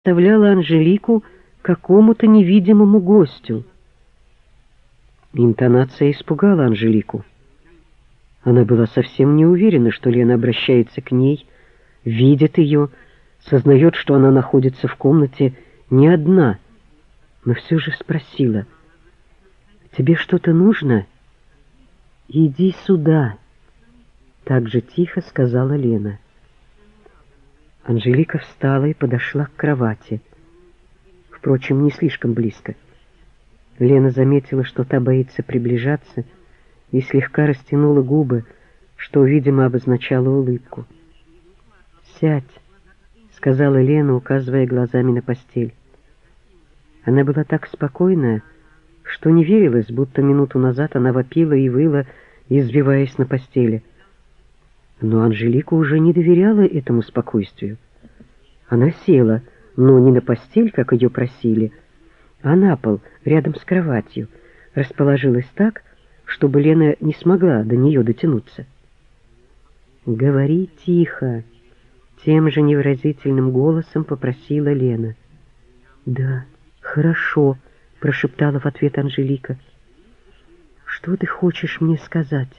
представляла Анжелику какому-то невидимому гостю. Интонация испугала Анжелику. Она была совсем не уверена, что Лена обращается к ней, видит ее, сознает, что она находится в комнате не одна, но все же спросила: «Тебе что-то нужно? Иди сюда», — так же тихо сказала Лена. Анжелика встала и подошла к кровати. Впрочем, не слишком близко. Лена заметила, что та боится приближаться, и слегка растянула губы, что, видимо, обозначало улыбку. «Сядь», — сказала Лена, указывая глазами на постель. Она была так спокойна, что не верилось, будто минуту назад она вопила и выла, извиваясь на постели. Но Анжелика уже не доверяла этому спокойствию. Она села, но не на постель, как ее просили, а на пол, рядом с кроватью, расположилась так, чтобы Лена не смогла до нее дотянуться. «Говори тихо», — тем же невыразительным голосом попросила Лена. «Да, хорошо», — прошептала в ответ Анжелика. «Что ты хочешь мне сказать?»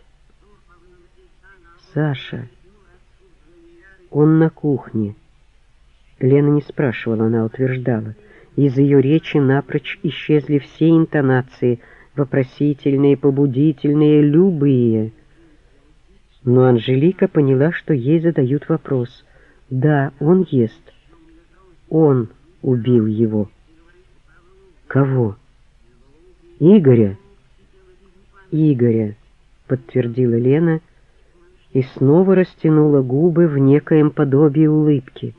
«Саша, он на кухне». Лена не спрашивала, она утверждала. Из ее речи напрочь исчезли все интонации, вопросительные, побудительные, любые. Но Анжелика поняла, что ей задают вопрос. Да, он ест. Он убил его. Кого? Игоря? Игоря, подтвердила Лена и снова растянула губы в некоем подобии улыбки.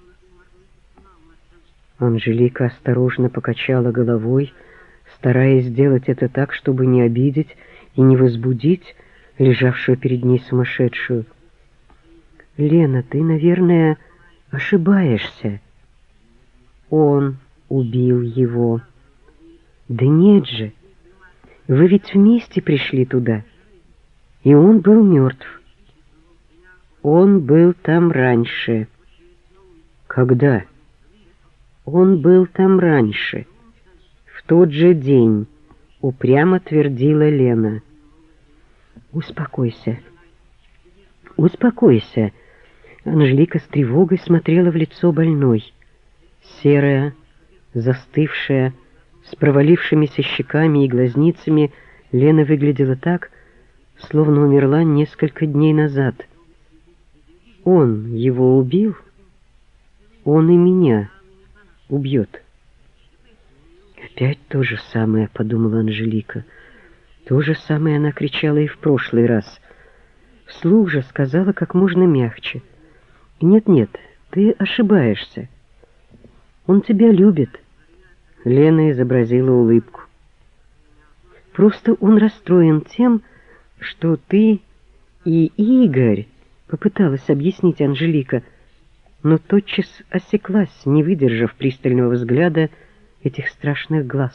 Анжелика осторожно покачала головой, стараясь сделать это так, чтобы не обидеть и не возбудить лежавшую перед ней сумасшедшую. «Лена, ты, наверное, ошибаешься. Он убил его». «Да нет же, вы ведь вместе пришли туда, и он был мертв». «Он был там раньше». «Когда?» «Он был там раньше, в тот же день», — упрямо твердила Лена. «Успокойся, успокойся». Анжелика с тревогой смотрела в лицо больной. Серая, застывшая, с провалившимися щеками и глазницами, Лена выглядела так, словно умерла несколько дней назад. «Он его убил? Он и меня убьет». «Опять то же самое», — подумала Анжелика. То же самое она кричала и в прошлый раз. Вслух же сказала как можно мягче: «Нет-нет, ты ошибаешься. Он тебя любит». Лена изобразила улыбку. «Просто он расстроен тем, что ты и Игорь», — попыталась объяснить Анжелика, но тотчас осеклась, не выдержав пристального взгляда этих страшных глаз.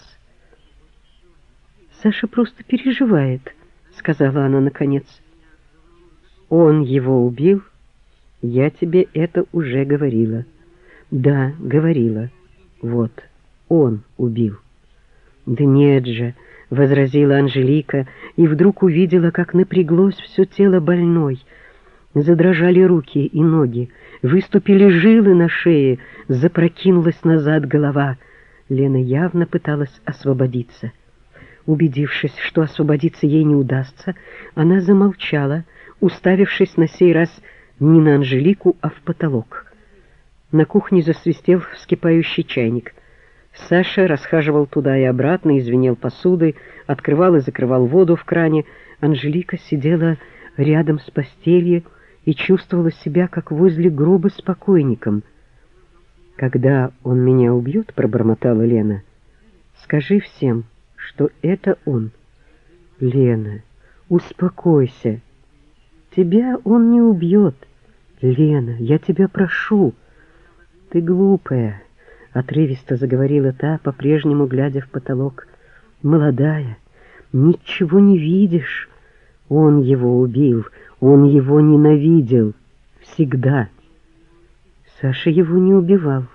«Саша просто переживает», — сказала она наконец. «Он его убил? Я тебе это уже говорила». «Да, говорила. Вот, он убил». «Да нет же», — возразила Анжелика, и вдруг увидела, как напряглось все тело больной. Задрожали руки и ноги, выступили жилы на шее, запрокинулась назад голова. Лена явно пыталась освободиться. Убедившись, что освободиться ей не удастся, она замолчала, уставившись на сей раз не на Анжелику, а в потолок. На кухне засвистел вскипающий чайник. Саша расхаживал туда и обратно, извинел посудой, открывал и закрывал воду в кране. Анжелика сидела рядом с постелью и чувствовала себя, как возле гроба с покойником. «Когда он меня убьет, — пробормотала Лена, — скажи всем, что это он». «Лена, успокойся. Тебя он не убьет. Лена, я тебя прошу». «Ты глупая», — отрывисто заговорила та, по-прежнему глядя в потолок. «Молодая, ничего не видишь. Он его убил, он его ненавидел. Всегда». Саша его не убивал.